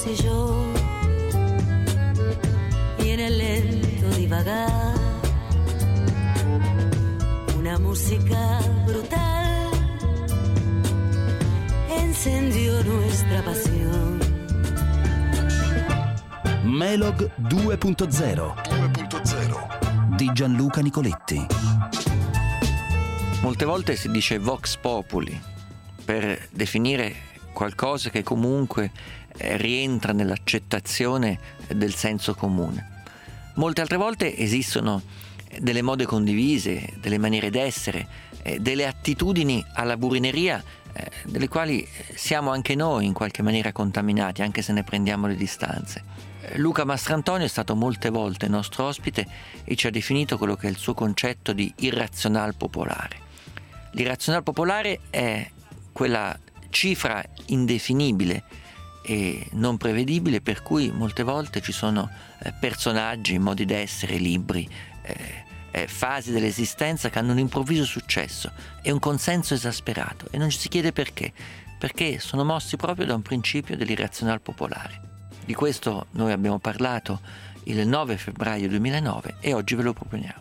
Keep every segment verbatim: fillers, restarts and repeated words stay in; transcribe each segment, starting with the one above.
yo y en el lento divagar una música brutal encendió nuestra pasión. Melog due punto zero di Gianluca Nicoletti. Molte volte si dice vox populi per definire qualcosa che comunque eh, rientra nell'accettazione del senso comune. Molte altre volte esistono delle mode condivise, delle maniere d'essere, eh, delle attitudini alla burineria eh, delle quali siamo anche noi in qualche maniera contaminati, anche se ne prendiamo le distanze. Eh, Luca Mastrantonio è stato molte volte nostro ospite e ci ha definito quello che è il suo concetto di irrazional popolare. L'irrazional popolare è quella cifra indefinibile e non prevedibile per cui molte volte ci sono eh, personaggi, modi d'essere, libri, eh, eh, fasi dell'esistenza che hanno un improvviso successo e un consenso esasperato e non ci si chiede perché, perché sono mossi proprio da un principio dell'irrazional popolare. Di questo noi abbiamo parlato il nove febbraio duemilanove e oggi ve lo proponiamo.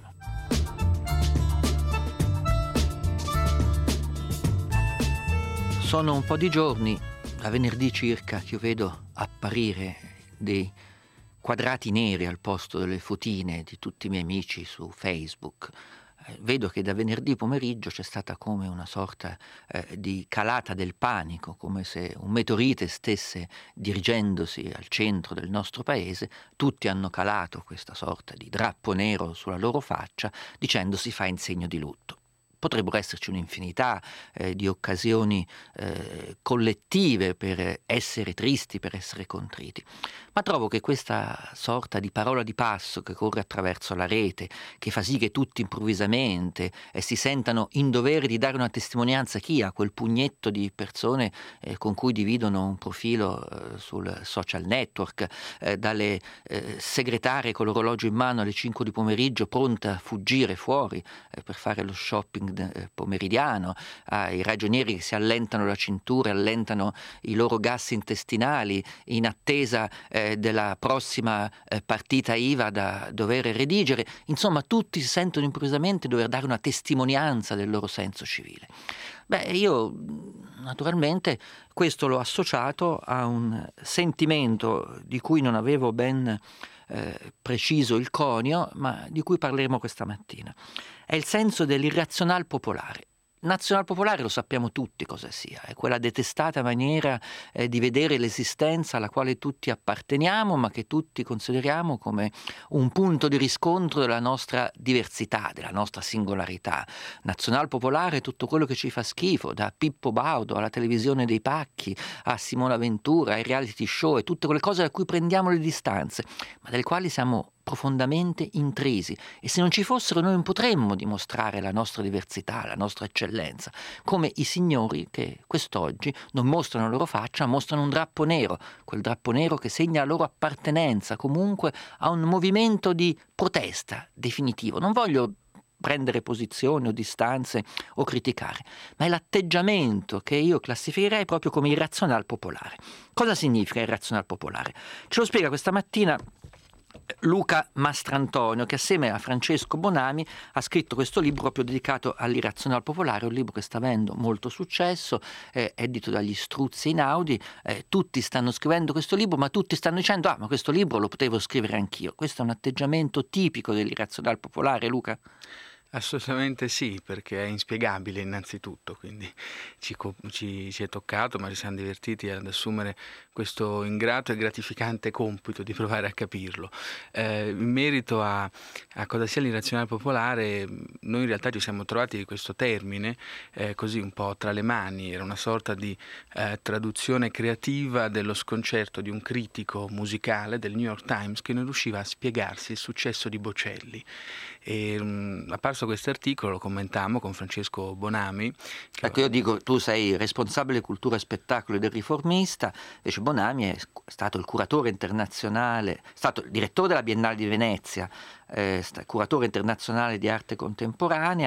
Sono un po' di giorni, a venerdì circa, che io vedo apparire dei quadrati neri al posto delle fotine di tutti i miei amici su Facebook. Eh, vedo che da venerdì pomeriggio c'è stata come una sorta eh, di calata del panico, come se un meteorite stesse dirigendosi al centro del nostro paese. Tutti hanno calato questa sorta di drappo nero sulla loro faccia, dicendo si fa in segno di lutto. Potrebbero esserci un'infinità eh, di occasioni eh, collettive per essere tristi, per essere contriti. Ma trovo che questa sorta di parola di passo che corre attraverso la rete, che fa sì che tutti improvvisamente eh, si sentano in dovere di dare una testimonianza a chi ha quel pugnetto di persone eh, con cui dividono un profilo eh, sul social network, eh, dalle eh, segretarie con l'orologio in mano alle cinque di pomeriggio pronte a fuggire fuori eh, per fare lo shopping pomeridiano, ai ragionieri che si allentano la cintura, allentano i loro gas intestinali in attesa eh, della prossima eh, partita I V A da dover redigere. Insomma, tutti si sentono improvvisamente dover dare una testimonianza del loro senso civile. Beh, io naturalmente questo l'ho associato a un sentimento di cui non avevo ben eh, preciso il conio, ma di cui parleremo questa mattina. È il senso dell'irrazional popolare. Nazional popolare lo sappiamo tutti cosa sia, è quella detestata maniera eh, di vedere l'esistenza alla quale tutti apparteniamo, ma che tutti consideriamo come un punto di riscontro della nostra diversità, della nostra singolarità. Nazional popolare è tutto quello che ci fa schifo, da Pippo Baudo alla televisione dei pacchi, a Simona Ventura, ai reality show e tutte quelle cose da cui prendiamo le distanze, ma delle quali siamo profondamente intrisi, e se non ci fossero noi non potremmo dimostrare la nostra diversità, la nostra eccellenza, come i signori che quest'oggi non mostrano la loro faccia, ma mostrano un drappo nero, quel drappo nero che segna la loro appartenenza comunque a un movimento di protesta definitivo. Non voglio prendere posizioni o distanze o criticare, ma è l'atteggiamento che io classificherei proprio come irrazional popolare. Cosa significa irrazional popolare? Ce lo spiega questa mattina Luca Mastrantonio, che assieme a Francesco Bonami ha scritto questo libro proprio dedicato all'irrazional popolare, un libro che sta avendo molto successo, eh, edito dagli Struzzi Einaudi. Eh, tutti stanno scrivendo questo libro, ma tutti stanno dicendo ah, ma questo libro lo potevo scrivere anch'io. Questo è un atteggiamento tipico dell'irrazional popolare, Luca? Assolutamente sì, perché è inspiegabile innanzitutto, quindi ci, ci, ci è toccato, ma ci siamo divertiti ad assumere questo ingrato e gratificante compito di provare a capirlo. Eh, in merito a, a cosa sia l'irrazionale popolare, noi in realtà ci siamo trovati questo termine eh, così un po' tra le mani. Era una sorta di eh, traduzione creativa dello sconcerto di un critico musicale del New York Times che non riusciva a spiegarsi il successo di Bocelli. E, um, apparso questo articolo, lo commentammo con Francesco Bonami. Ecco, io dico, tu sei responsabile cultura e spettacolo del Riformista, invece Bonami è stato il curatore internazionale, è stato il direttore della Biennale di Venezia, eh, curatore internazionale di arte contemporanea,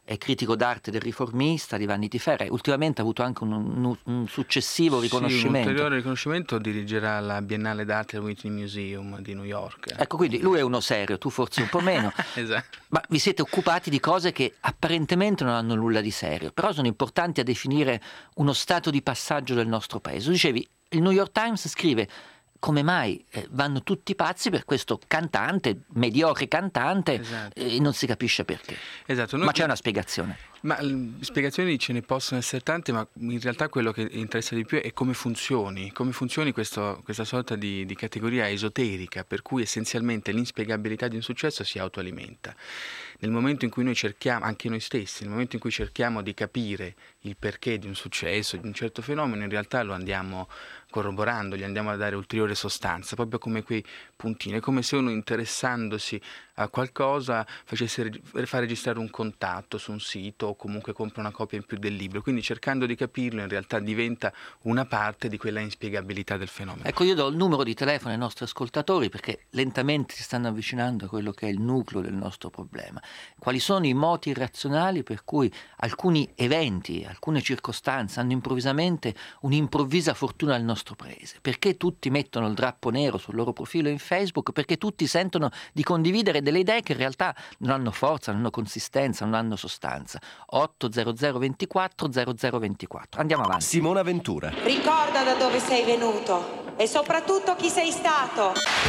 è critico d'arte del Riformista, di Vanity Fair, e ultimamente ha avuto anche un, un, un successivo riconoscimento. Sì, un ulteriore riconoscimento, dirigerà la Biennale d'arte al Whitney Museum di New York. Ecco, quindi lui è uno serio, tu forse un po' meno. Esatto. Ma vi siete occupati di cose che apparentemente non hanno nulla di serio, però sono importanti a definire uno stato di passaggio del nostro paese. Tu dicevi, il New York Times scrive: come mai eh, vanno tutti pazzi per questo cantante, mediocre cantante, esatto. e non si capisce perché. Esatto. Noi... Ma c'è una spiegazione. Ma spiegazioni ce ne possono essere tante, ma in realtà quello che interessa di più è come funzioni, come funzioni questo, questa sorta di, di categoria esoterica, per cui essenzialmente l'inspiegabilità di un successo si autoalimenta. Nel momento in cui noi cerchiamo, anche noi stessi, nel momento in cui cerchiamo di capire il perché di un successo, di un certo fenomeno, in realtà lo andiamo corroborando, gli andiamo a dare ulteriore sostanza, proprio come quei puntini. È come se uno, interessandosi a qualcosa, facesse far registrare un contatto su un sito o comunque compra una copia in più del libro, quindi cercando di capirlo in realtà diventa una parte di quella inspiegabilità del fenomeno. Ecco, io do il numero di telefono ai nostri ascoltatori perché lentamente si stanno avvicinando a quello che è il nucleo del nostro problema. Quali sono i moti irrazionali per cui alcuni eventi, alcune circostanze hanno improvvisamente un'improvvisa fortuna nel nostro paese? Perché tutti mettono il drappo nero sul loro profilo in Facebook? Perché tutti sentono di condividere delle idee che in realtà non hanno forza, non hanno consistenza, non hanno sostanza. otto zero zero ventiquattro zero zero ventiquattro. Andiamo avanti. Simona Ventura. Ricorda da dove sei venuto e soprattutto chi sei stato.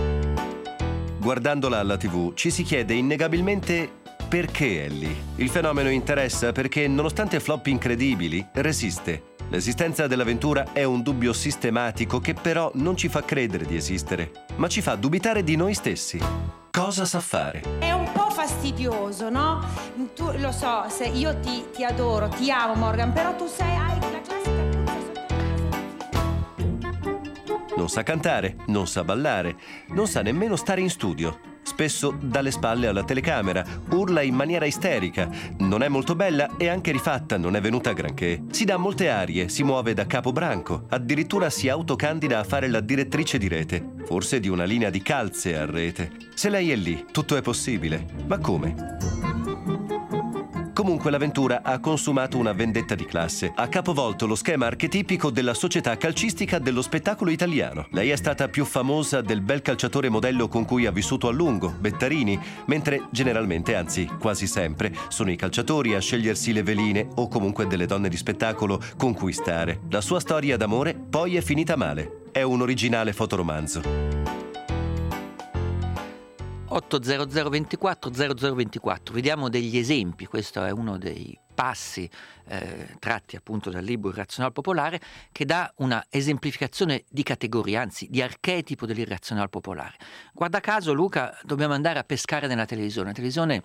Guardandola alla tivù ci si chiede innegabilmente perché è lì. Il fenomeno interessa perché, nonostante flop incredibili, resiste. L'esistenza dell'avventura è un dubbio sistematico che però non ci fa credere di esistere, ma ci fa dubitare di noi stessi. Cosa sa fare? È un po' fastidioso, no? Tu lo so, se io ti, ti adoro, ti amo, Morgan, però tu sei hai la classica puzza sotto. Non sa cantare, non sa ballare, non sa nemmeno stare in studio. Spesso dà le spalle alla telecamera, urla in maniera isterica, non è molto bella e anche rifatta non è venuta granché. Si dà molte arie, si muove da capobranco, addirittura si autocandida a fare la direttrice di rete, forse di una linea di calze a rete. Se lei è lì, tutto è possibile. Ma come? Comunque l'avventura ha consumato una vendetta di classe, ha capovolto lo schema archetipico della società calcistica dello spettacolo italiano. Lei è stata più famosa del bel calciatore modello con cui ha vissuto a lungo, Bettarini, mentre generalmente, anzi quasi sempre, sono i calciatori a scegliersi le veline o comunque delle donne di spettacolo con cui stare. La sua storia d'amore poi è finita male. È un originale fotoromanzo. otto zero zero ventiquattro zero zero ventiquattro. Vediamo degli esempi. Questo è uno dei passi eh, tratti appunto dal libro Irrazionale Popolare, che dà una esemplificazione di categoria, anzi di archetipo dell'irrazionale popolare. Guarda caso, Luca, dobbiamo andare a pescare nella televisione. La televisione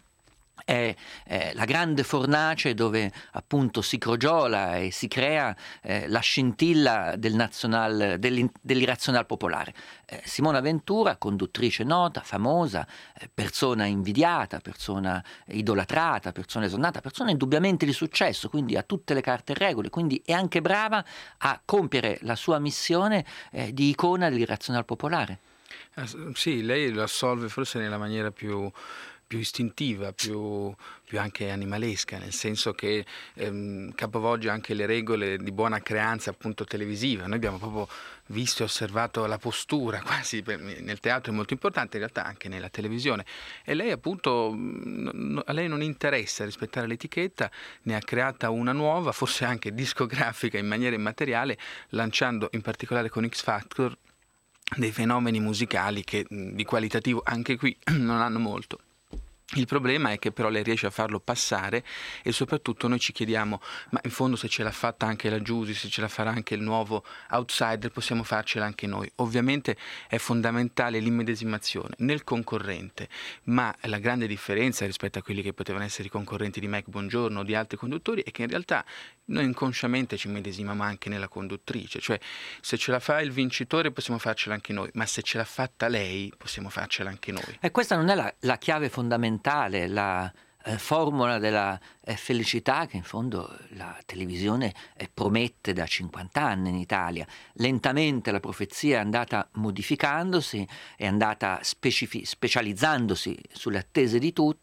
è eh, la grande fornace dove appunto si crogiola e si crea eh, la scintilla del nazional, dell'irrazionale popolare. Eh, Simona Ventura, conduttrice nota, famosa, eh, persona invidiata, persona idolatrata, persona esonnata, persona indubbiamente di successo, quindi ha tutte le carte e regole, quindi è anche brava a compiere la sua missione eh, di icona dell'irrazionale popolare. Ah, sì, lei lo assolve forse nella maniera più più istintiva, più, più anche animalesca, nel senso che ehm, capovolge anche le regole di buona creanza appunto televisiva. Noi abbiamo proprio visto e osservato la postura, quasi per, nel teatro è molto importante, in realtà anche nella televisione, e lei appunto no, a lei non interessa rispettare l'etichetta, ne ha creata una nuova, forse anche discografica in maniera immateriale, lanciando in particolare con X Factor dei fenomeni musicali che di qualitativo anche qui non hanno molto. Il problema è che però lei riesce a farlo passare e soprattutto noi ci chiediamo, ma in fondo se ce l'ha fatta anche la Giusy, se ce la farà anche il nuovo outsider, possiamo farcela anche noi. Ovviamente è fondamentale l'immedesimazione nel concorrente, ma la grande differenza rispetto a quelli che potevano essere i concorrenti di Mike Bongiorno o di altri conduttori è che in realtà noi inconsciamente ci medesimiamo anche nella conduttrice, cioè se ce la fa il vincitore possiamo farcela anche noi, ma se ce l'ha fatta lei possiamo farcela anche noi. E questa non è la, la chiave fondamentale, la eh, formula della eh, felicità che in fondo la televisione eh, promette da cinquanta anni in Italia. Lentamente la profezia è andata modificandosi, è andata specifi- specializzandosi sulle attese di tutti.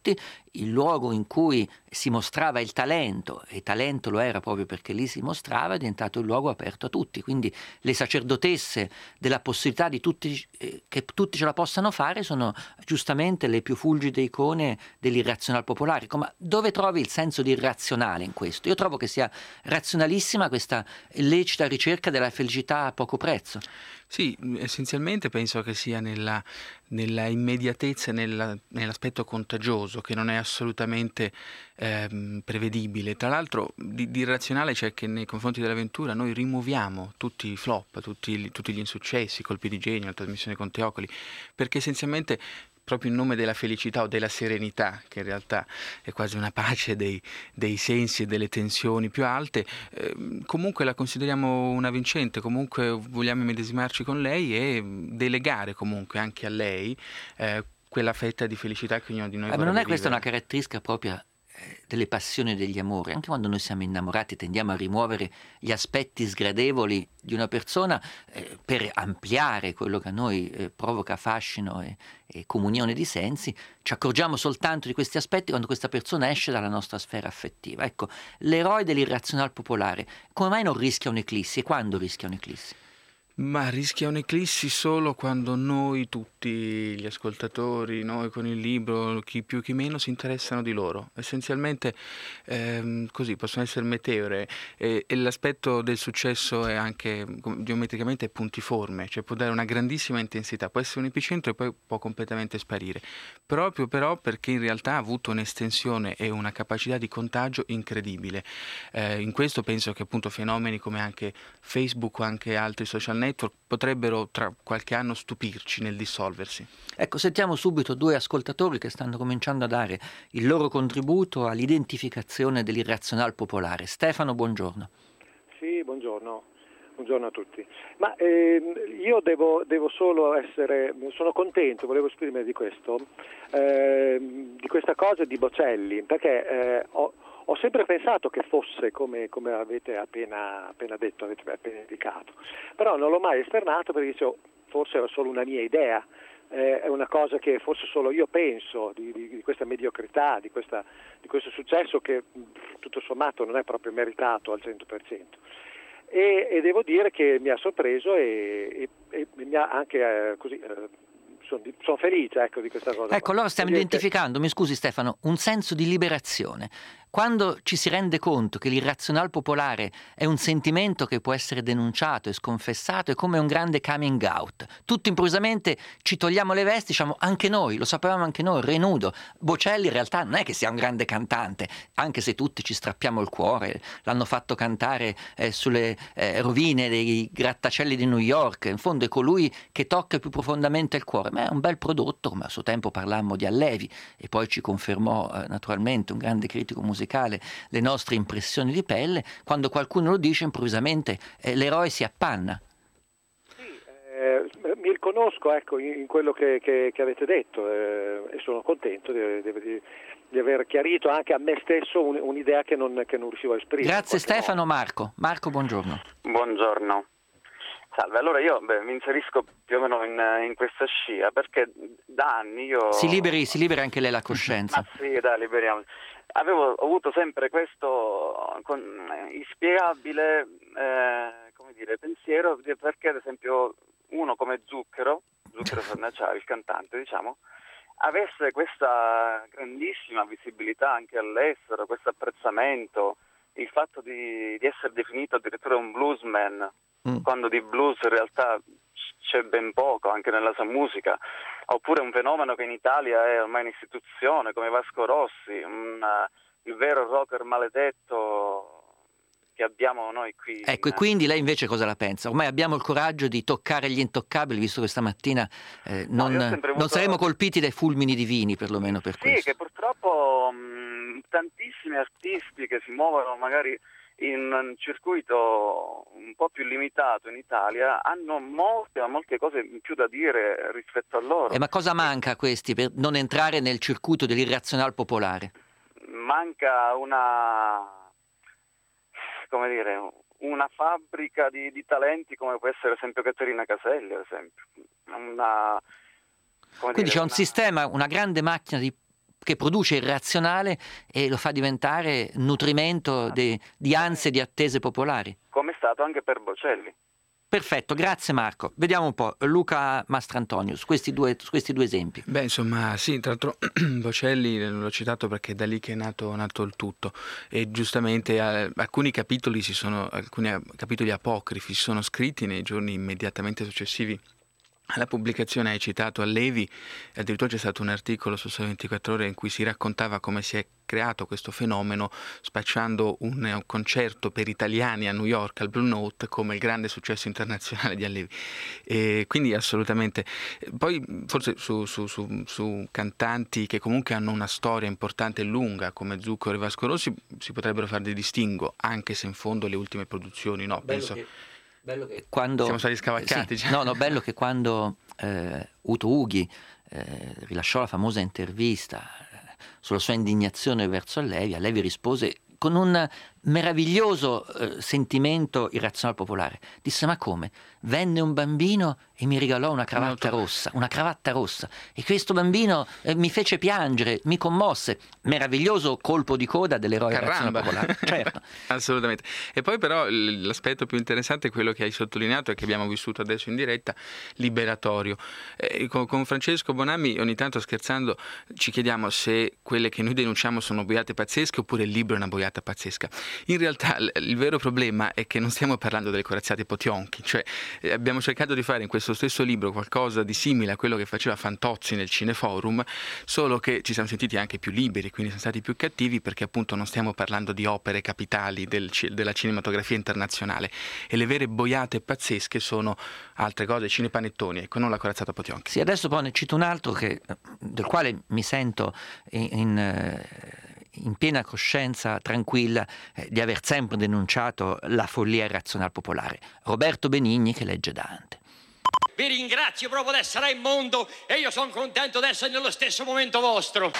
il luogo in cui si mostrava il talento, e talento lo era proprio perché lì si mostrava, è diventato il luogo aperto a tutti. Quindi le sacerdotesse della possibilità di tutti, eh, che tutti ce la possano fare sono giustamente le più fulgide icone dell'irrazionale popolare. Ma dove trovi il senso di irrazionale in questo? Io trovo che sia razionalissima questa lecita ricerca della felicità a poco prezzo. Sì, essenzialmente penso che sia nella, nella immediatezza e nella, nell'aspetto contagioso, che non è assolutamente ehm, prevedibile. Tra l'altro di, di irrazionale c'è che nei confronti dell'avventura noi rimuoviamo tutti i flop, tutti, tutti gli insuccessi, colpi di genio, la trasmissione con Teocoli, perché essenzialmente proprio in nome della felicità o della serenità, che in realtà è quasi una pace dei, dei sensi e delle tensioni più alte, eh, comunque la consideriamo una vincente, comunque vogliamo immedesimarci con lei e delegare comunque anche a lei eh, quella fetta di felicità che ognuno di noi eh, vorrebbe ma non è vivere. questa una caratteristica propria delle passioni e degli amori? Anche quando noi siamo innamorati tendiamo a rimuovere gli aspetti sgradevoli di una persona eh, per ampliare quello che a noi eh, provoca fascino e, e comunione di sensi. Ci accorgiamo soltanto di questi aspetti quando questa persona esce dalla nostra sfera affettiva. Ecco, l'eroe dell'irrazionale popolare come mai non rischia un'eclissi? E quando rischia un'eclissi? Ma rischia un'eclissi solo quando noi tutti gli ascoltatori, noi con il libro, chi più chi meno, si interessano di loro. Essenzialmente ehm, così possono essere meteore e, e l'aspetto del successo è anche geometricamente puntiforme, cioè può dare una grandissima intensità, può essere un epicentro e poi può completamente sparire. Proprio però perché in realtà ha avuto un'estensione e una capacità di contagio incredibile. Eh, in questo penso che appunto fenomeni come anche Facebook o anche altri social network potrebbero tra qualche anno stupirci nel dissolversi. Ecco, sentiamo subito due ascoltatori che stanno cominciando a dare il loro contributo all'identificazione dell'irrazionale popolare. Stefano, buongiorno. Sì, buongiorno. Buongiorno a tutti. Ma ehm, io devo, devo solo essere, sono contento, volevo esprimere di questo, ehm, di questa cosa di Bocelli, perché eh, ho Ho sempre pensato che fosse come, come avete appena, appena detto, avete appena indicato, però non l'ho mai esternato perché dicevo, forse era solo una mia idea, eh, è una cosa che forse solo io penso di, di, di questa mediocrità, di, questa, di questo successo che tutto sommato non è proprio meritato al cento per cento. E, e devo dire che mi ha sorpreso e, e, e mi ha anche eh, così... Eh, Sono, sono felice ecco, di questa cosa. Ecco, allora stiamo Vedete? identificando, mi scusi Stefano, un senso di liberazione. Quando ci si rende conto che l'irrazionale popolare è un sentimento che può essere denunciato e sconfessato, è come un grande coming out. Tutti improvvisamente ci togliamo le vesti, diciamo anche noi, lo sapevamo anche noi, renudo. Bocelli in realtà non è che sia un grande cantante, anche se tutti ci strappiamo il cuore, l'hanno fatto cantare eh, sulle eh, rovine dei grattacieli di New York, in fondo è colui che tocca più profondamente il cuore, ma è un bel prodotto, come a suo tempo parlammo di Allevi e poi ci confermò eh, naturalmente un grande critico musicale le nostre impressioni di pelle. Quando qualcuno lo dice improvvisamente eh, l'eroe si appanna. Sì, eh, mi riconosco ecco, in, in quello che, che, che avete detto eh, e sono contento di, di, di aver chiarito anche a me stesso un, un'idea che non, che non riuscivo a esprimere. Grazie Stefano. modo. Marco. Marco, buongiorno. Buongiorno. Salve, allora io beh, mi inserisco più o meno in, in questa scia perché da anni io... Si liberi, si liberi anche lei la coscienza. Ma sì, dai, liberiamo. Avevo avuto sempre questo con, eh, inspiegabile eh, come dire, pensiero perché ad esempio uno come Zucchero, Zucchero Sannacciari, il cantante diciamo, avesse questa grandissima visibilità anche all'estero, questo apprezzamento, il fatto di, di essere definito addirittura un bluesman, mm. quando di blues in realtà c'è ben poco anche nella sua musica, oppure un fenomeno che in Italia è ormai un'istituzione come Vasco Rossi, un, il vero rocker maledetto che abbiamo noi qui. Ecco, in... e quindi lei invece cosa la pensa? Ormai abbiamo il coraggio di toccare gli intoccabili, visto che stamattina eh, non, no, avuto... non saremo colpiti dai fulmini divini, perlomeno per sì, questo. Sì, che purtroppo mh, tantissimi artisti che si muovono magari in un circuito un po' più limitato in Italia hanno molte, molte cose in più da dire rispetto a loro. E ma cosa manca a questi per non entrare nel circuito dell'irrazionale popolare? Manca una, come dire, una fabbrica di, di talenti come può essere ad esempio Caterina Caselli, ad esempio. Una, Quindi dire, c'è un una... sistema, una grande macchina di che produce il razionale e lo fa diventare nutrimento de, di ansie, di attese popolari. Come è stato anche per Bocelli. Perfetto, grazie Marco. Vediamo un po', Luca Mastrantoniu, su questi due, su questi due esempi. Beh, insomma, sì, tra l'altro Bocelli l'ho citato perché è da lì che è nato, nato il tutto, e giustamente eh, alcuni capitoli si sono, alcuni capitoli apocrifi si sono scritti nei giorni immediatamente successivi alla pubblicazione. Hai citato Allevi, addirittura c'è stato un articolo su Sole ventiquattro Ore in cui si raccontava come si è creato questo fenomeno spacciando un, un concerto per italiani a New York al Blue Note come il grande successo internazionale di Allevi, e quindi assolutamente. Poi forse su, su, su, su cantanti che comunque hanno una storia importante e lunga come Zucchero e Vasco Rossi si potrebbero fare dei distinguo, anche se in fondo le ultime produzioni no, Bello penso che... Bello che quando, siamo stati scavalcati. Sì, no, no, bello che quando eh, Uto Ughi eh, rilasciò la famosa intervista eh, sulla sua indignazione verso Allevi, Allevi rispose con un meraviglioso eh, sentimento irrazionale popolare. Disse: ma come? Venne un bambino e mi regalò una cravatta rossa, una cravatta rossa, e questo bambino eh, mi fece piangere, mi commosse. Meraviglioso colpo di coda dell'eroe irrazionale popolare. Certo. Assolutamente. E poi però l'aspetto più interessante è quello che hai sottolineato e che abbiamo vissuto adesso in diretta, liberatorio. Eh, con, con Francesco Bonammi ogni tanto scherzando ci chiediamo se quelle che noi denunciamo sono boiate pazzesche oppure il libro è una boiata pazzesca. In realtà il vero problema è che non stiamo parlando delle corazzate Potionchi, cioè eh, abbiamo cercato di fare in questo stesso libro qualcosa di simile a quello che faceva Fantozzi nel Cineforum, solo che ci siamo sentiti anche più liberi, quindi siamo stati più cattivi, perché appunto non stiamo parlando di opere capitali del, della cinematografia internazionale, e le vere boiate pazzesche sono altre cose, cinepanettoni, ecco, non la corazzata Potionchi. Sì, adesso poi ne cito un altro che, del quale mi sento in... in in piena coscienza tranquilla eh, di aver sempre denunciato la follia irrazionale popolare. Roberto Benigni, che legge Dante. Vi ringrazio proprio di essere in mondo e io sono contento di essere nello stesso momento vostro.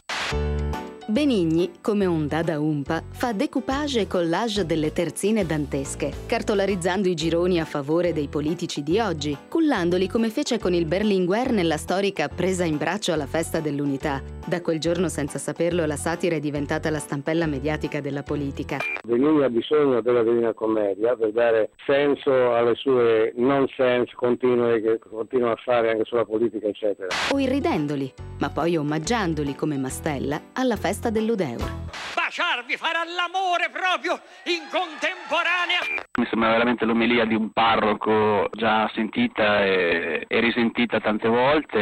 Benigni, come un dada umpa, fa decoupage e collage delle terzine dantesche, cartolarizzando i gironi a favore dei politici di oggi, cullandoli come fece con il Berlinguer nella storica Presa in braccio alla festa dell'unità. Da quel giorno, senza saperlo, la satira è diventata la stampella mediatica della politica. Benigni ha bisogno della Divina Commedia per dare senso alle sue nonsense continue che continua a fare anche sulla politica, eccetera. O irridendoli, ma poi omaggiandoli come Mastella alla festa dell'Udeur. Baciarvi, fare all'amore proprio in contemporanea. Mi sembra veramente l'omelia di un parroco già sentita e, e risentita tante volte.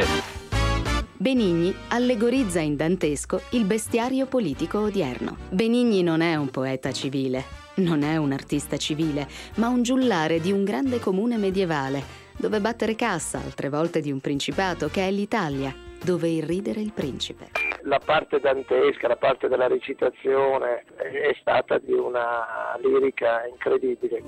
Benigni allegorizza in dantesco il bestiario politico odierno. Benigni non è un poeta civile, non è un artista civile, ma un giullare di un grande comune medievale, dove battere cassa, altre volte di un principato, che è l'Italia, dove irridere il principe. La parte dantesca, la parte della recitazione è stata di una lirica incredibile.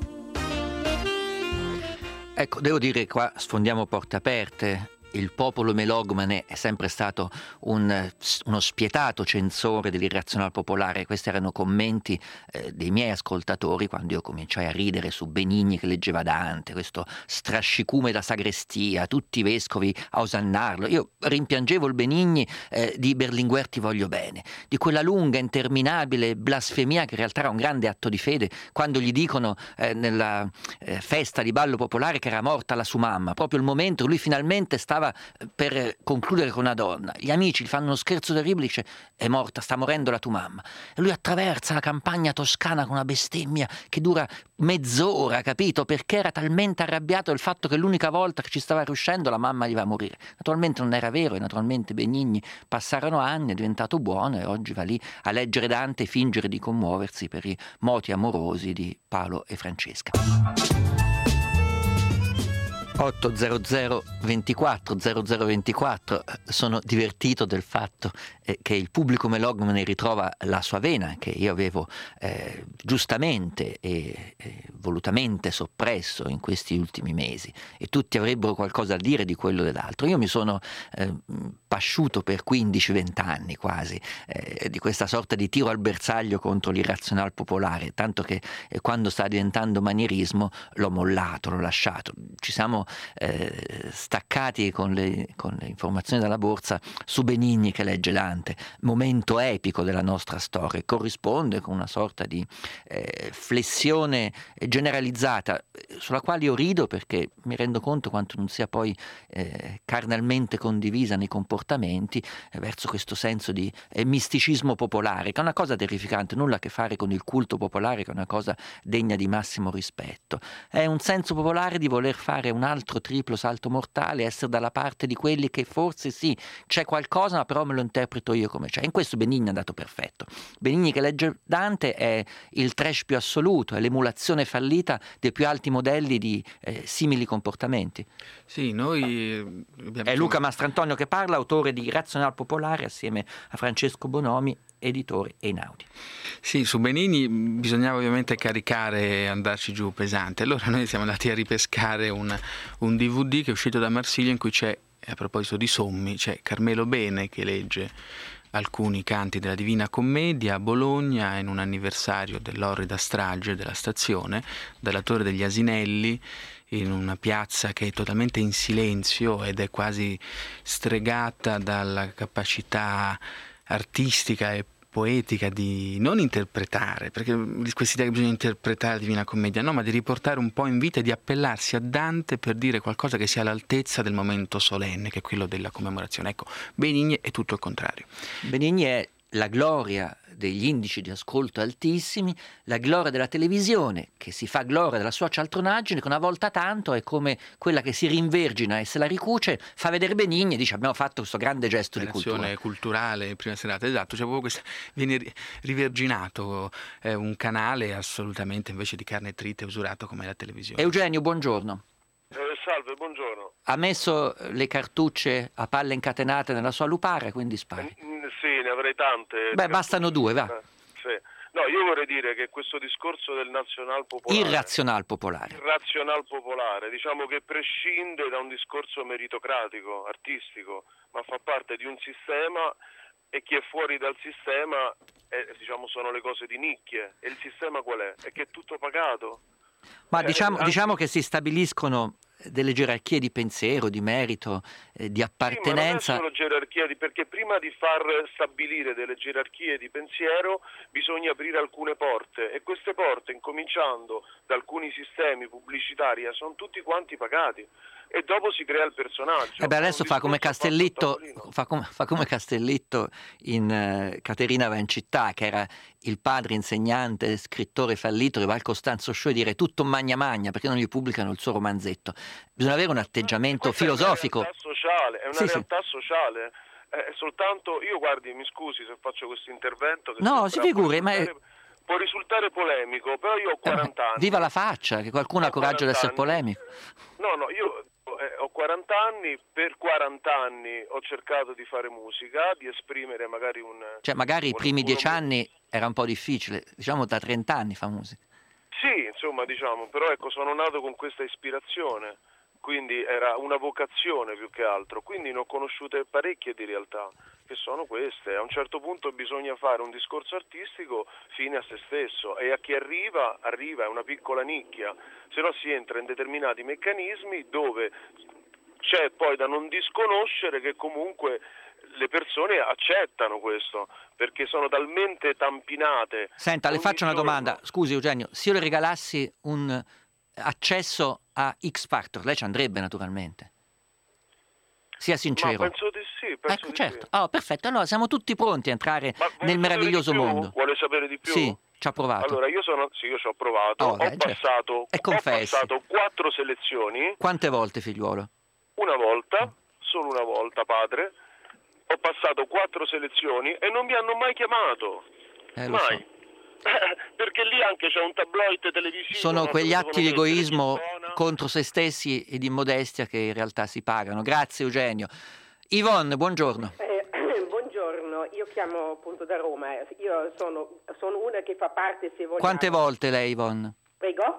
Ecco, devo dire che qua sfondiamo porte aperte. Il popolo melogmane è sempre stato un, uno spietato censore dell'irrazionale popolare. Questi erano commenti eh, dei miei ascoltatori quando io cominciai a ridere su Benigni che leggeva Dante, questo strascicume da sagrestia, tutti i vescovi a osannarlo. Io rimpiangevo il Benigni eh, di Berlinguer Ti voglio bene, di quella lunga, interminabile blasfemia che in realtà era un grande atto di fede, quando gli dicono eh, nella eh, festa di ballo popolare che era morta la sua mamma, proprio il momento che lui finalmente stava per concludere con una donna. Gli amici gli fanno uno scherzo terribile, dice: è morta, sta morendo la tua mamma, e lui attraversa la campagna toscana con una bestemmia che dura mezz'ora, capito? Perché era talmente arrabbiato del fatto che l'unica volta che ci stava riuscendo la mamma gli va a morire. Naturalmente non era vero, e naturalmente Benigni passarono anni, è diventato buono e oggi va lì a leggere Dante e fingere di commuoversi per i moti amorosi di Paolo e Francesca. otto zero zero ventiquattro zero zero ventiquattro. Sono divertito del fatto eh, che il pubblico melogmane ritrova la sua vena, che io avevo eh, giustamente e, e volutamente soppresso in questi ultimi mesi, e tutti avrebbero qualcosa da dire di quello dell'altro. Io mi sono eh, pasciuto per quindici venti anni quasi eh, di questa sorta di tiro al bersaglio contro l'irrazionale popolare, tanto che eh, quando sta diventando manierismo l'ho mollato, l'ho lasciato. Ci siamo eh, staccati con le, con le informazioni dalla borsa su Benigni che legge Dante, momento epico della nostra storia, corrisponde con una sorta di eh, flessione generalizzata sulla quale io rido, perché mi rendo conto quanto non sia poi eh, carnalmente condivisa nei comportamenti eh, verso questo senso di eh, misticismo popolare, che è una cosa terrificante, nulla a che fare con il culto popolare, che è una cosa degna di massimo rispetto. È un senso popolare di voler fare un altro triplo salto mortale, essere dalla parte di quelli che forse sì, c'è qualcosa, ma però me lo interpreto io come c'è. In questo Benigni è andato perfetto. Benigni che legge Dante è il trash più assoluto, è l'emulazione fallita dei più alti modelli di eh, simili comportamenti. Sì, noi è Luca Mastrantonio che parla, autore di Razionale Popolare assieme a Francesco Bonomi, editore Einaudi. Sì, su Benigni bisognava ovviamente caricare e andarci giù pesante. Allora noi siamo andati a ripescare un, un D V D che è uscito da Marsiglia in cui c'è, a proposito di sommi, c'è Carmelo Bene che legge alcuni canti della Divina Commedia a Bologna in un anniversario dell'orrida strage della stazione, dalla Torre degli Asinelli, in una piazza che è totalmente in silenzio ed è quasi stregata dalla capacità artistica e poetica di non interpretare, perché questa idea che bisogna interpretare la Divina Commedia, no, ma di riportare un po' in vita e di appellarsi a Dante per dire qualcosa che sia all'altezza del momento solenne, che è quello della commemorazione. Ecco, Benigni è tutto il contrario. Benigni è la gloria degli indici di ascolto altissimi, la gloria della televisione che si fa gloria della sua cialtronaggine, che una volta tanto è come quella che si rinvergina e se la ricuce, fa vedere Benigni e dice abbiamo fatto questo grande gesto di cultura. culturale, prima serata, esatto, cioè proprio questa, viene riverginato eh, un canale assolutamente invece di carne trita e usurato come la televisione. Eugenio, buongiorno. Eh, salve, buongiorno. Ha messo le cartucce a palle incatenate nella sua lupara, quindi spari. Eh, sì, ne avrei tante. Beh, bastano due, va. Eh, sì. No, io vorrei dire che questo discorso del nazional popolare, irrazional popolare, irrazional popolare, diciamo che prescinde da un discorso meritocratico, artistico, ma fa parte di un sistema, e chi è fuori dal sistema eh, diciamo sono le cose di nicchie. E il sistema qual è? È che è tutto pagato. Ma eh, diciamo, anche... diciamo che si stabiliscono delle gerarchie di pensiero, di merito, eh, di appartenenza. Sì, ma non è solo gerarchia, di, perché prima di far stabilire delle gerarchie di pensiero bisogna aprire alcune porte, e queste porte, incominciando da alcuni sistemi pubblicitari, sono tutti quanti pagati, e dopo si crea il personaggio. E beh, adesso fa come Castellitto, fa come, fa come Castellitto in uh, Caterina va in città, che era il padre insegnante, scrittore fallito, che va al Costanzo Show e dire tutto magna magna perché non gli pubblicano il suo romanzetto. Bisogna avere un atteggiamento filosofico. È una realtà sociale, è una sì, realtà sì. sociale. È soltanto, io guardi, mi scusi se faccio questo intervento. Che no, si figuri, ma è... può risultare polemico, però io ho quaranta eh, anni. Viva la faccia, che qualcuno ha coraggio di essere polemico. No, no, io eh, ho quaranta anni, per quaranta anni ho cercato di fare musica, di esprimere magari un... Cioè magari un, i primi dieci un... anni era un po' difficile, diciamo da trenta anni fa musica. Sì, insomma, diciamo, però ecco, sono nato con questa ispirazione, quindi era una vocazione più che altro, quindi ne ho conosciute parecchie di realtà, che sono queste. A un certo punto bisogna fare un discorso artistico fine a se stesso, e a chi arriva, arriva, è una piccola nicchia, se no si entra in determinati meccanismi dove c'è poi da non disconoscere che comunque le persone accettano questo, perché sono talmente tampinate. Senta, le faccio una giorno... domanda, scusi Eugenio, se io le regalassi un accesso a X Factor, lei ci andrebbe naturalmente? Sia sincero. Ma penso di sì, penso ecco, di certo. sì. Oh, perfetto, allora siamo tutti pronti a entrare nel meraviglioso mondo. Vuole sapere di più? Sì, ci ha provato. Allora, io sono, sì, io ci ho provato, oh, ho, dai, passato, certo. ho passato quattro selezioni. Quante volte, figliuolo? Una volta, solo una volta, padre. Ho passato quattro selezioni e non mi hanno mai chiamato. Eh, lo mai. So. Perché lì anche c'è un tabloid televisivo. Sono quegli atti di egoismo contro se stessi e di immodestia che in realtà si pagano. Grazie Eugenio. Yvonne, buongiorno. Eh, buongiorno, io chiamo appunto da Roma. Io sono, sono una che fa parte, se vogliamo... Quante volte lei, Yvonne? Prego?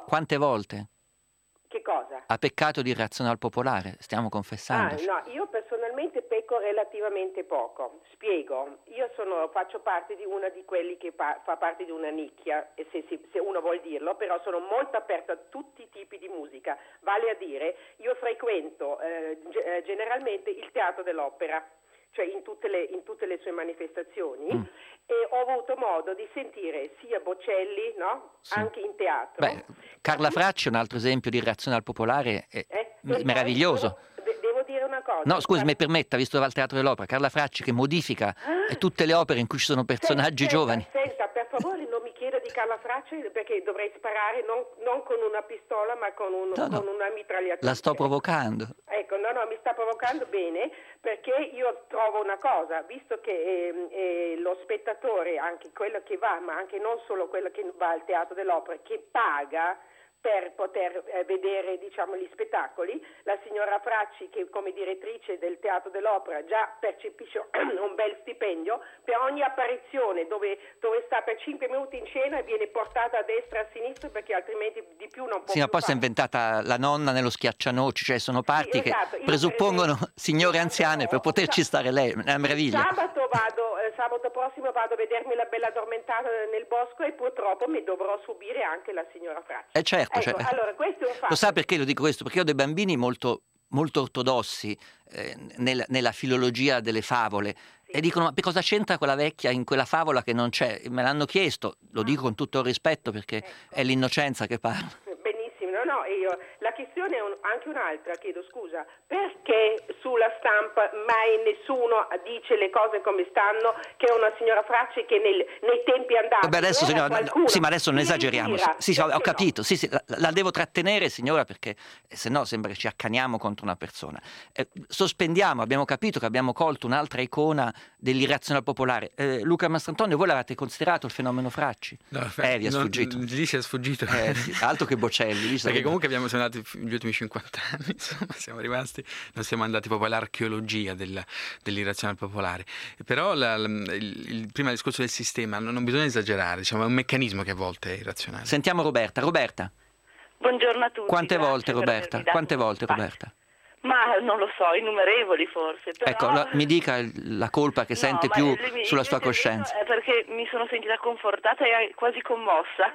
Quante volte? Che cosa? Ha peccato di irrazional popolare, stiamo confessando. Ah, no, io personalmente pecco relativamente poco. Spiego, io sono, faccio parte di una di quelli che pa- fa parte di una nicchia, e se, se, se uno vuol dirlo, però sono molto aperta a tutti i tipi di musica. Vale a dire, io frequento eh, ge- generalmente il Teatro dell'Opera, cioè in tutte le, in tutte le sue manifestazioni, mm. e ho avuto modo di sentire sia Bocelli, no? Sì. Anche in teatro. Beh, Carla Fracci è un altro esempio di irrazional popolare, è eh, meraviglioso. Devo, devo dire una cosa. No, scusi, mi permetta, visto che va al Teatro dell'Opera, Carla Fracci che modifica ah. tutte le opere in cui ci sono personaggi senta, giovani. Senta, per favore non mi chieda di Carla Fracci, perché dovrei sparare non, non con una pistola ma con, un, no, no. con una mitragliatrice. La sto provocando. Ecco, no, no, mi sta provocando bene, perché io trovo una cosa, visto che eh, eh, lo spettatore, anche quello che va, ma anche non solo quello che va al Teatro dell'Opera, che paga per poter eh, vedere, diciamo, gli spettacoli, la signora Fracci, che come direttrice del Teatro dell'Opera già percepisce un bel stipendio, per ogni apparizione dove, dove sta per cinque minuti in scena e viene portata a destra e a sinistra, perché altrimenti di più non può sì, più ma poi si è inventata la nonna nello schiaccianoci, cioè sono parti sì, esatto. che presuppongono esempio, signore anziane per poterci stare lei, è una meraviglia. Sabato vado, eh, sabato prossimo vado a vedermi La Bella Addormentata nel bosco e purtroppo mi dovrò subire anche la signora Fracci. Eh certo, ecco, cioè, allora questo è un fatto. Lo sa perché lo dico questo? Perché ho dei bambini molto, molto ortodossi eh, nel, nella filologia delle favole sì. e dicono: ma che cosa c'entra quella vecchia in quella favola che non c'è? Me l'hanno chiesto, lo dico con tutto il rispetto perché ecco. è l'innocenza che parla. Benissimo, no, no, io, la questione è un, anche un'altra, chiedo scusa, perché sulla stampa mai nessuno dice le cose come stanno, che è una signora Fracci che nel, nei tempi andati Beh, adesso, signora, qualcuno, sì, ma adesso non esageriamo, tira, sì, sì, ho no? capito, sì, sì, la, la devo trattenere signora perché se no sembra che ci accaniamo contro una persona. Eh, sospendiamo, abbiamo capito che abbiamo colto un'altra icona dell'irrazionale popolare. Eh, Luca Mastrantonio, voi l'avete considerato il fenomeno Fracci? No, eh, vi è non, sfuggito. Lì si è sfuggito. Eh, sì, altro che Bocelli. Lì perché comunque abbiamo siamo andati gli ultimi cinquanta anni, insomma, siamo rimasti, non siamo andati proprio all'archeologia del, dell'irrazionale popolare. Però la, la, il, il prima discorso del sistema, non, non bisogna esagerare, diciamo, è un meccanismo che a volte è irrazionale. Sentiamo Roberta. Roberta. Buongiorno a tutti. Quante volte Roberta? Quante volte Roberta? Ma non lo so, innumerevoli forse. Però... Ecco, la, mi dica la colpa che no, sente più mi, sulla sua coscienza. È perché mi sono sentita confortata e quasi commossa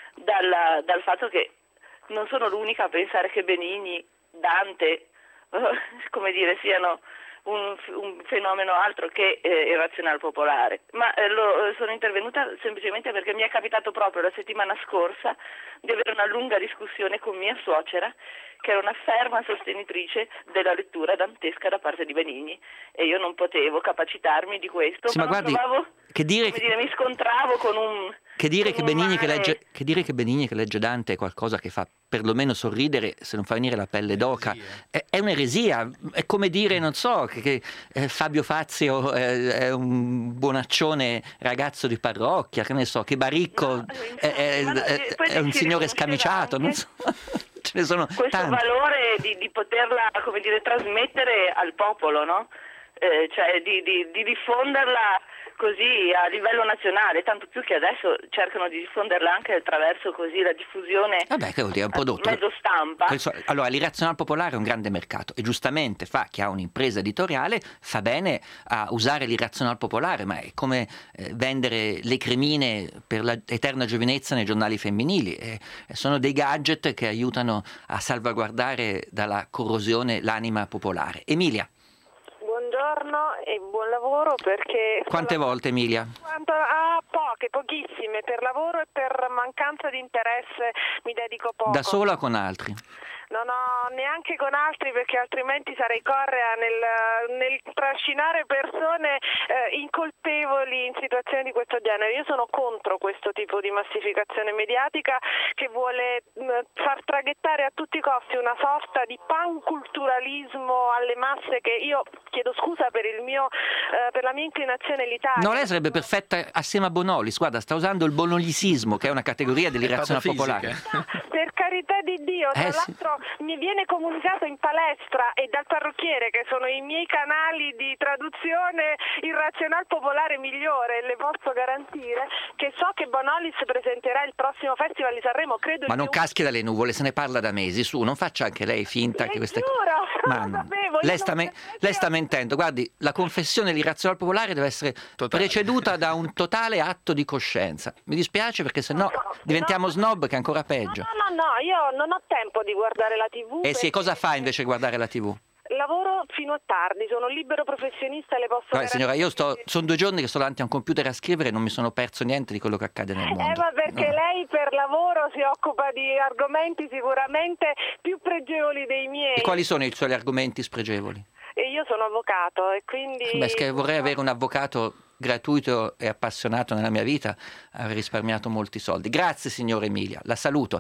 dal, dal fatto che non sono l'unica a pensare che Benigni, Dante, come dire, siano un, un fenomeno altro che eh, irrazionale popolare, ma eh, lo, sono intervenuta semplicemente perché mi è capitato proprio la settimana scorsa di avere una lunga discussione con mia suocera, che era una ferma sostenitrice della lettura dantesca da parte di Benigni, e io non potevo capacitarmi di questo, sì, ma, ma guardi, trovavo, che dire, come dire, mi scontravo con un che dire con che un Benigni mare... che legge che dire che Benigni che legge Dante è qualcosa che fa perlomeno sorridere, se non fa venire la pelle d'oca, è, è un'eresia, è come dire, non so, che, che eh, Fabio Fazio è, è un buonaccione ragazzo di parrocchia, che ne so, che Baricco no, è, è, no, è, è un signore scamiciato, non so. Ce ne sono questo tanti. valore di, di poterla, come dire, trasmettere al popolo, no? Eh, cioè di, di, di diffonderla così a livello nazionale, tanto più che adesso cercano di diffonderla anche attraverso così la diffusione Vabbè, che vuol dire, un prodotto. mezzo stampa. Allora, l'irrazionale popolare è un grande mercato e giustamente fa chi ha un'impresa editoriale fa bene a usare l'irrazionale popolare, ma è come eh, vendere le cremine per l'eterna giovinezza nei giornali femminili. E, e sono dei gadget che aiutano a salvaguardare dalla corrosione l'anima popolare. Emilia. Buongiorno e buon lavoro, perché... Quante volte, Emilia? Quanto a poche, pochissime, per lavoro e per mancanza di interesse mi dedico poco. Da sola o con altri? Non ho neanche con altri, perché altrimenti sarei correa nel, nel trascinare persone eh, incolpevoli in situazioni di questo genere. Io sono contro questo tipo di massificazione mediatica che vuole mh, far traghettare a tutti i costi una sorta di panculturalismo alle masse, che io chiedo scusa per il mio eh, per la mia inclinazione l'Italia. No, lei sarebbe perfetta assieme a Bonolis. Guarda, sta usando il bonolisismo, che è una categoria dell'irrazionale popolare. Per carità di Dio, tra eh, l'altro quando mi viene comunicato in palestra e dal parrucchiere, che sono i miei canali di traduzione, il razional popolare migliore, le posso garantire, che so che Bonolis presenterà il prossimo Festival di Sanremo, credo. Ma non più... caschi dalle nuvole, se ne parla da mesi, su, non faccia anche lei finta Le che queste giuro, Ma non lo no. sapevo, lei, io sta non me- lei sta mentendo, guardi, la confessione dell'irrazionale popolare deve essere Totale. preceduta da un totale atto di coscienza. Mi dispiace perché sennò diventiamo snob, che è ancora peggio. No, no, no, io non ho tempo di guardare la tivù. Eh sì, cosa fa invece guardare la tivù? Lavoro fino a tardi, sono libero professionista e le posso Guarda, signora, io sto, garantire- sono due giorni che sto davanti a un computer a scrivere e non mi sono perso niente di quello che accade nel mondo. Eh, ma perché No. lei per lavoro si occupa di argomenti sicuramente più pregevoli dei miei. E quali sono i suoi argomenti spregevoli? E io sono avvocato e quindi... Beh, che vorrei avere un avvocato gratuito e appassionato nella mia vita, avrei risparmiato molti soldi. Grazie signora Emilia, la saluto.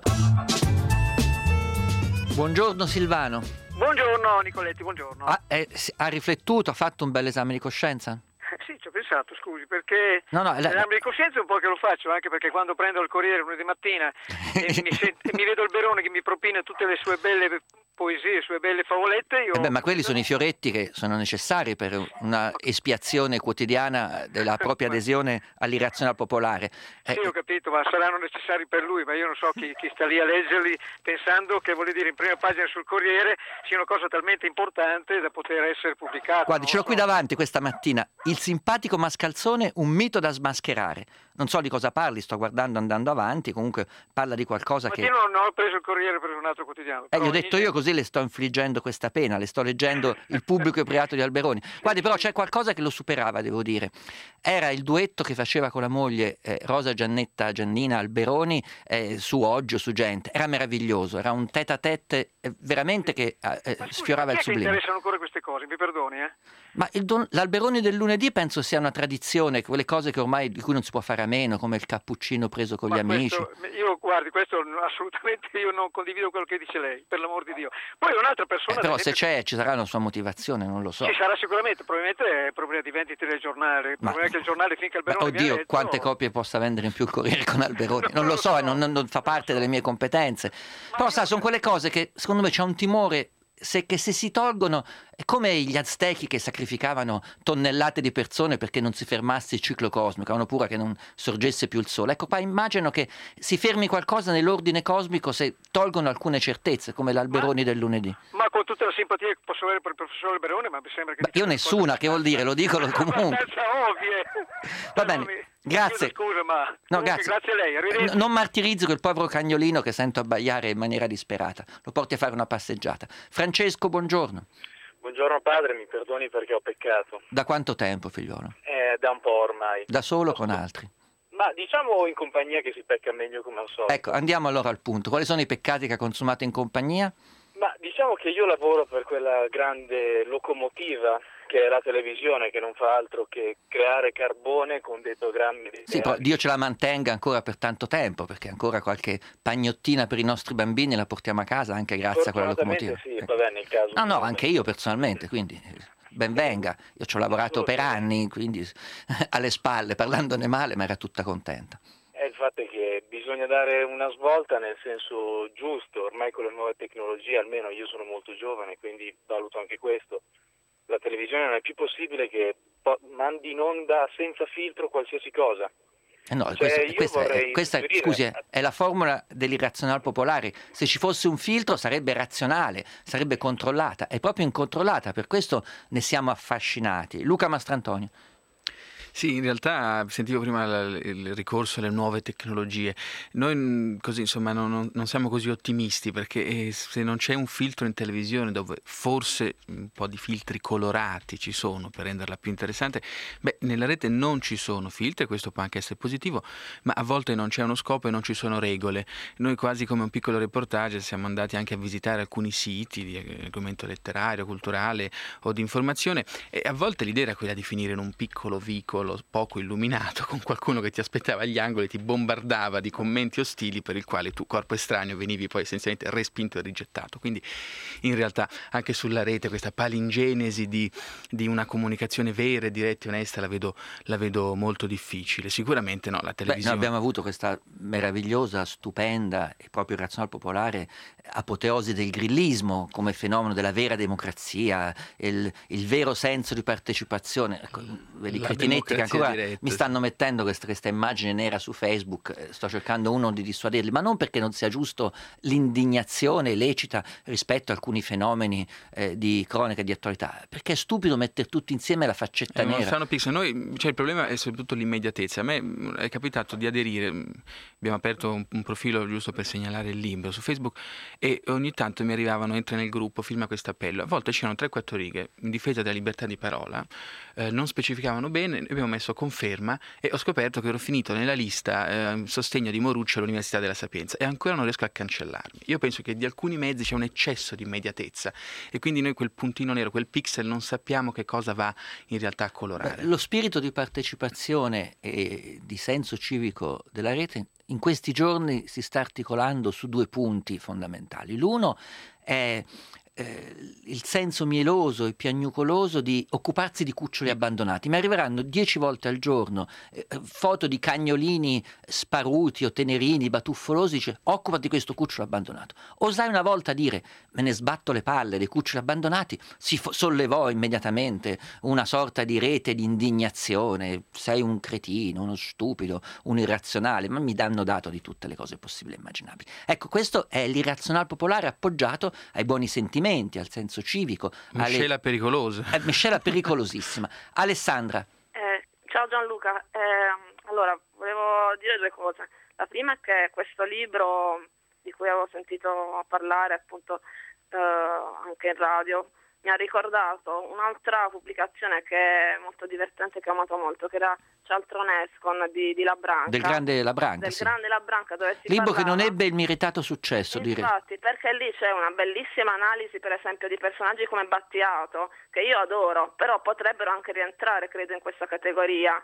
Buongiorno Silvano. Buongiorno Nicoletti, buongiorno. Ah, eh, ha riflettuto, ha fatto un bel esame di coscienza? Sì, ci ho pensato, scusi, perché No, no, la- l'esame di coscienza è un po' che lo faccio, anche perché quando prendo il Corriere lunedì mattina e mi, sent- e mi vedo il Berone che mi propina tutte le sue belle poesie, le sue belle favolette, io... Eh beh, ma quelli sono i fioretti che sono necessari per una espiazione quotidiana della propria adesione all'irrazionale popolare. Eh, Sì, ho capito, ma saranno necessari per lui, ma io non so chi, chi sta lì a leggerli pensando che, voglio dire, in prima pagina sul Corriere sia una cosa talmente importante da poter essere pubblicata. Guardi, ce l'ho qui davanti questa mattina. Il simpatico mascalzone, un mito da smascherare. Non so di cosa parli, sto guardando andando avanti, comunque parla di qualcosa che... Io non ho preso il Corriere, ho preso un altro quotidiano. Eh, però gli ho detto in- io così le sto infliggendo questa pena, le sto leggendo il pubblico e privato di Alberoni. Guardi, però c'è qualcosa che lo superava, devo dire. Era il duetto che faceva con la moglie eh, Rosa Giannetta Giannina Alberoni eh, su Oggi o su Gente. Era meraviglioso, era un tête à tête eh, veramente che eh, eh, Scusi, sfiorava ma il chi è che sublime. interessano ancora queste cose? Mi perdoni, eh? Ma il don- l'Alberoni del lunedì penso sia una tradizione, quelle cose che ormai di cui non si può fare a meno, come il cappuccino preso con Ma gli amici. questo- io guardi, questo no, assolutamente io non condivido quello che dice lei, per l'amor di Dio. Poi un'altra Eh, persona, però ad se esempio, c'è, ci sarà una sua motivazione, non lo so. ci sarà sicuramente, probabilmente è problema di vendite del giornale, il Ma- problema è che il giornale finché Beh, Alberoni viene oddio, letto, quante copie possa vendere in più il Corriere con Alberoni? Non lo so, e non, non- non fa parte delle mie competenze. Però sa, sono quelle cose che secondo me c'è un timore se, che se si tolgono, è come gli aztechi che sacrificavano tonnellate di persone perché non si fermasse il ciclo cosmico, avevano paura che non sorgesse più il sole. Ecco qua immagino che si fermi qualcosa nell'ordine cosmico se tolgono alcune certezze, come l'Alberoni del lunedì. ma con tutta la simpatia che posso avere per il professor Alberoni, ma mi sembra che... Beh, io nessuna, che vuol dire? Lo dico comunque. abbastanza ovvie. Va bene, grazie. Chiedo scusa, ma No, comunque grazie. grazie a lei, arrivederci. N- non martirizzo quel povero cagnolino che sento abbaiare in maniera disperata. Lo porti a fare una passeggiata. Francesco, buongiorno. Buongiorno padre, mi perdoni perché ho peccato. Da quanto tempo, figliolo? Eh, da un po' ormai. Da solo o con altri? Ma diciamo in compagnia che si pecca meglio come al solito. Ecco, andiamo allora al punto. Quali sono i peccati che ha consumato in compagnia? Ma diciamo che io lavoro per quella grande locomotiva che è la televisione, che non fa altro che creare carbone con dei programmi di Sì, però Dio ce la mantenga ancora per tanto tempo, perché ancora qualche pagnottina per i nostri bambini la portiamo a casa anche grazie a quella locomotiva. Sì, vabbè, nel caso. No, no, anche io personalmente, quindi eh, ben venga. Io ci ho lavorato per anni, quindi alle spalle, parlandone male, ma era tutta contenta. Eh, il fatto è che bisogna dare una svolta nel senso giusto, ormai con le nuove tecnologie, almeno io sono molto giovane, quindi valuto anche questo. La televisione non è più possibile che po- mandi in onda senza filtro qualsiasi cosa. Eh no, Cioè, questa, io questa, è, vorrei questa suggerire- scusi, è- è la formula dell'irrazionale popolare. Se ci fosse un filtro sarebbe razionale, sarebbe controllata. È proprio incontrollata, per questo ne siamo affascinati. Luca Mastrantonio. Sì, in realtà sentivo prima l- il ricorso alle nuove tecnologie. Noi mh, così, insomma, non, non- non siamo così ottimisti perché eh, se non c'è un filtro in televisione dove forse un po' di filtri colorati ci sono per renderla più interessante, beh, nella rete non ci sono filtri, questo può anche essere positivo, ma a volte non c'è uno scopo e non ci sono regole. Noi quasi come un piccolo reportage siamo andati anche a visitare alcuni siti di argomento letterario, culturale o di informazione e a volte l'idea era quella di finire in un piccolo vicolo angolo poco illuminato con qualcuno che ti aspettava agli angoli, ti bombardava di commenti ostili per il quale tu, corpo estraneo, venivi poi essenzialmente respinto e rigettato. Quindi in realtà anche sulla rete questa palingenesi di, di una comunicazione vera, diretta e onesta la vedo, la vedo molto difficile. Sicuramente no, la televisione... Beh, noi abbiamo avuto questa meravigliosa, stupenda e proprio razionale popolare apoteosi del grillismo come fenomeno della vera democrazia, il, il vero senso di partecipazione. Ecco, vedi, cretinetti che ancora diretta. Mi stanno mettendo questa, questa immagine nera su Facebook, sto cercando uno di dissuaderli, ma non perché non sia giusto l'indignazione lecita rispetto a alcuni fenomeni eh, di cronaca e di attualità, perché è stupido mettere tutti insieme la faccetta eh, nera. Non sanno pixel. Noi, cioè, il problema è soprattutto l'immediatezza. A me è capitato di aderire, abbiamo aperto un, un profilo giusto per segnalare il libro su Facebook, e ogni tanto mi arrivavano: entra nel gruppo, firma questo appello. A volte c'erano tre quattro righe in difesa della libertà di parola, eh, non specificavano bene, abbiamo messo conferma e ho scoperto che ero finito nella lista eh, sostegno di Moruccio all'Università della Sapienza, e ancora non riesco a cancellarmi. Io penso che di alcuni mezzi c'è un eccesso di immediatezza e quindi noi quel puntino nero, quel pixel, non sappiamo che cosa va in realtà a colorare. Beh, lo spirito di partecipazione e di senso civico della rete in questi giorni si sta articolando su due punti fondamentali. L'uno è eh, il senso mieloso e piagnucoloso di occuparsi di cuccioli abbandonati. Mi arriveranno dieci volte al giorno eh, foto di cagnolini sparuti o tenerini batuffolosi, dice: occupati di questo cucciolo abbandonato. Osai una volta dire: me ne sbatto le palle dei cuccioli abbandonati, si fo- sollevò immediatamente una sorta di rete di indignazione: sei un cretino, uno stupido, un irrazionale, ma mi danno dato di tutte le cose possibili e immaginabili. Ecco, questo è l'irrazionale popolare appoggiato ai buoni sentimenti, al senso civico. Miscela alle... pericolosa. È miscela pericolosissima. Alessandra. Eh, ciao Gianluca. Eh, allora, volevo dire due cose. La prima è che questo libro di cui avevo sentito parlare appunto eh, anche in radio mi ha ricordato un'altra pubblicazione che è molto divertente, che ho amato molto, che era Cialtronescon di, di Labranca. Del grande Labranca, Del sì. grande Labranca, dove si Libro parlava... che non ebbe il meritato successo, direi. Infatti, perché lì c'è una bellissima analisi, per esempio, di personaggi come Battiato, che io adoro, però potrebbero anche rientrare, credo, in questa categoria.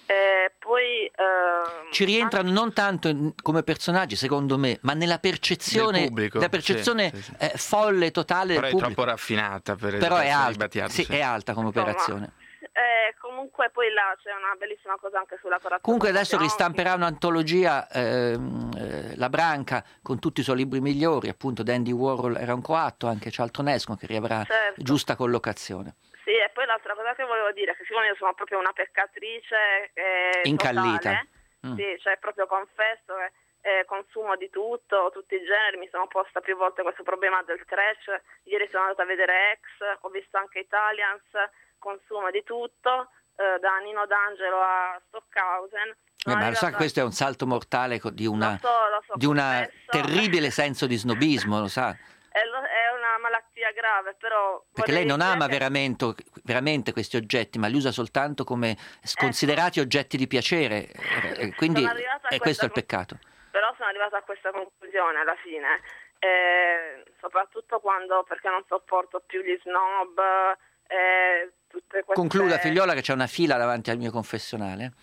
E poi ehm, ci rientrano anche... non tanto in, come personaggi, secondo me, ma nella percezione, del pubblico, la percezione sì, sì, sì. Eh, folle totale però del pubblico. È troppo raffinata per però è alta, Battiato, sì, sì. è alta come Insomma, operazione. Eh, comunque poi là c'è una bellissima cosa anche sulla corazza. Comunque adesso ristamperà un'antologia ehm, eh, Labranca con tutti i suoi libri migliori, appunto Dandy Warhol era un coatto, anche Cialtronesco, che riavrà certo. giusta collocazione. Sì, e poi l'altra cosa che volevo dire è che siccome io sono proprio una peccatrice eh, incallita, totale, mm. sì, cioè proprio confesso che eh, consumo di tutto, tutti i generi, mi sono posta più volte questo problema del trash. Ieri sono andata a vedere X, ho visto anche Italians, consumo di tutto, eh, da Nino D'Angelo a Stockhausen. Eh, ma lo sa che questo è un salto mortale di una, lo so, lo so, di una confesso. terribile senso di snobismo, lo sa. È, lo, è una malattia grave, però... Perché lei non ama che... veramente, veramente questi oggetti, ma li usa soltanto come sconsiderati ecco. oggetti di piacere, quindi è questo il peccato. Però sono arrivata a questa conclusione alla fine, eh, soprattutto quando, perché non sopporto più gli snob, eh, tutte queste... Concluda, figliola, che c'è una fila davanti al mio confessionale.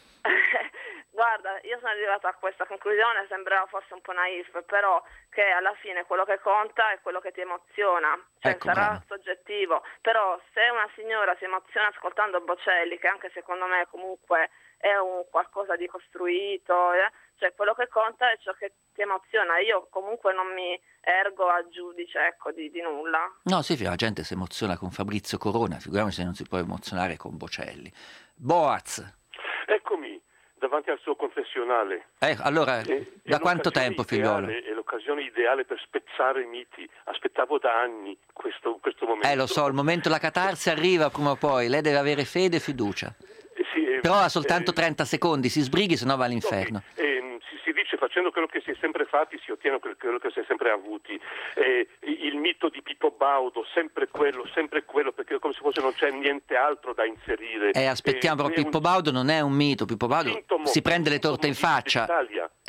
Guarda, io sono arrivata a questa conclusione, sembrava forse un po' naif, però che alla fine quello che conta è quello che ti emoziona, cioè ecco, sarà bravo. soggettivo, però se una signora si emoziona ascoltando Bocelli, che anche secondo me comunque è un qualcosa di costruito, eh, cioè quello che conta è ciò che ti emoziona. Io comunque non mi ergo a giudice, ecco, di, di nulla. No, sì, la gente si emoziona con Fabrizio Corona, figuriamoci se non si può emozionare con Bocelli. Boaz. Eccomi. Davanti al suo confessionale. Eh, allora, è, da è quanto tempo, figliolo? È l'occasione ideale per spezzare i miti. Aspettavo da anni questo, questo momento. Eh, lo so, il momento, la catarsi arriva prima o poi. Lei deve avere fede e fiducia. Eh, sì, eh, Però ha soltanto eh, trenta secondi, si sbrighi, sennò va all'inferno. No, eh, si, si dice facendo quello che si è sempre fatti si ottiene quello che si è sempre avuti. Eh, il mito di Pippo Baudo, sempre quello, sempre quello, perché come se fosse non c'è niente altro da inserire. Eh, aspettiamo, però eh, Pippo un... Baudo non è un mito, Pippo Baudo sintomo, si prende le torte in faccia. Italia.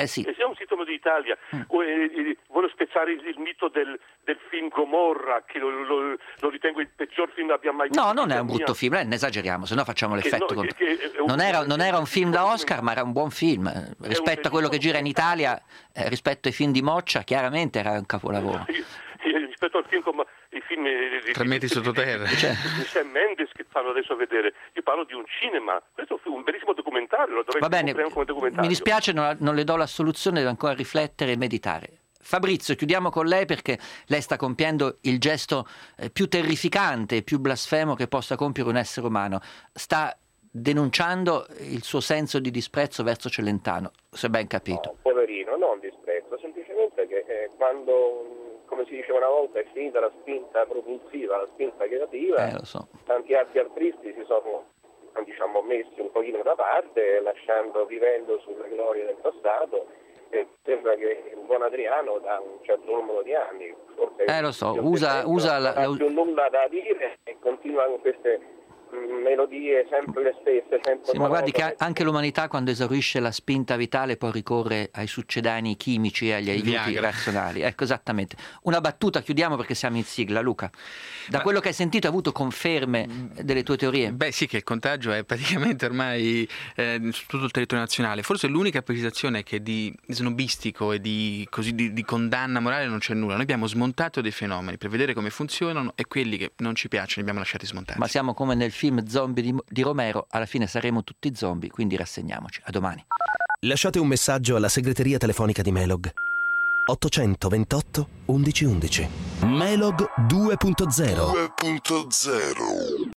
Eh sì. E sia un sintomo d'Italia. Mm. O, eh, eh, voglio spezzare il, il mito del, del film Gomorra, che lo, lo, lo ritengo il peggior film che abbia mai visto. No, non è un brutto film, eh, ne esageriamo, se no facciamo l'effetto. No, con... che, che un... non, era, non era un film da Oscar, ma era un buon film. Rispetto a quello che gira in Italia, eh, rispetto ai film di Moccia, chiaramente era un capolavoro. Rispetto al film come i film Tre metri sottoterra di Sam Mendes che fanno adesso vedere, io parlo di un cinema, questo è un bellissimo documentario, lo dovrei Va bene, come documentario. Mi dispiace, non, non le do la soluzione, devo ancora riflettere e meditare. Fabrizio, chiudiamo con lei perché lei sta compiendo il gesto eh, più terrificante e più blasfemo che possa compiere un essere umano. Sta denunciando il suo senso di disprezzo verso Celentano, se ben capito. No, poverino, non disprezzo, semplicemente che eh, quando, come si diceva una volta, è finita la spinta propulsiva, la spinta creativa, eh, lo so. tanti altri artisti si sono, diciamo, messi un pochino da parte, lasciando, vivendo sulle glorie del passato. E sembra che il buon Adriano da un certo numero di anni, forse eh lo so, usa, usa non la, ha più nulla da dire e continua con queste melodie sempre le stesse, sempre sì, ma guardi che anche l'umanità quando esaurisce la spinta vitale poi ricorre ai succedanei chimici e agli aiuti Viagra. personali. Ecco, esattamente. Una battuta, chiudiamo perché siamo in sigla. Luca, da ma... quello che hai sentito hai avuto conferme delle tue teorie? Beh sì, che il contagio è praticamente ormai eh, su tutto il territorio nazionale. Forse l'unica precisazione è che di snobistico e di, così, di, di condanna morale non c'è nulla. Noi abbiamo smontato dei fenomeni per vedere come funzionano e quelli che non ci piacciono li abbiamo lasciati smontati. Ma siamo come nel film Zombie di, di Romero, alla fine saremo tutti zombie, quindi rassegniamoci. A domani. Lasciate un messaggio alla segreteria telefonica di Melog ottocentoventotto undici undici. Melog due punto zero.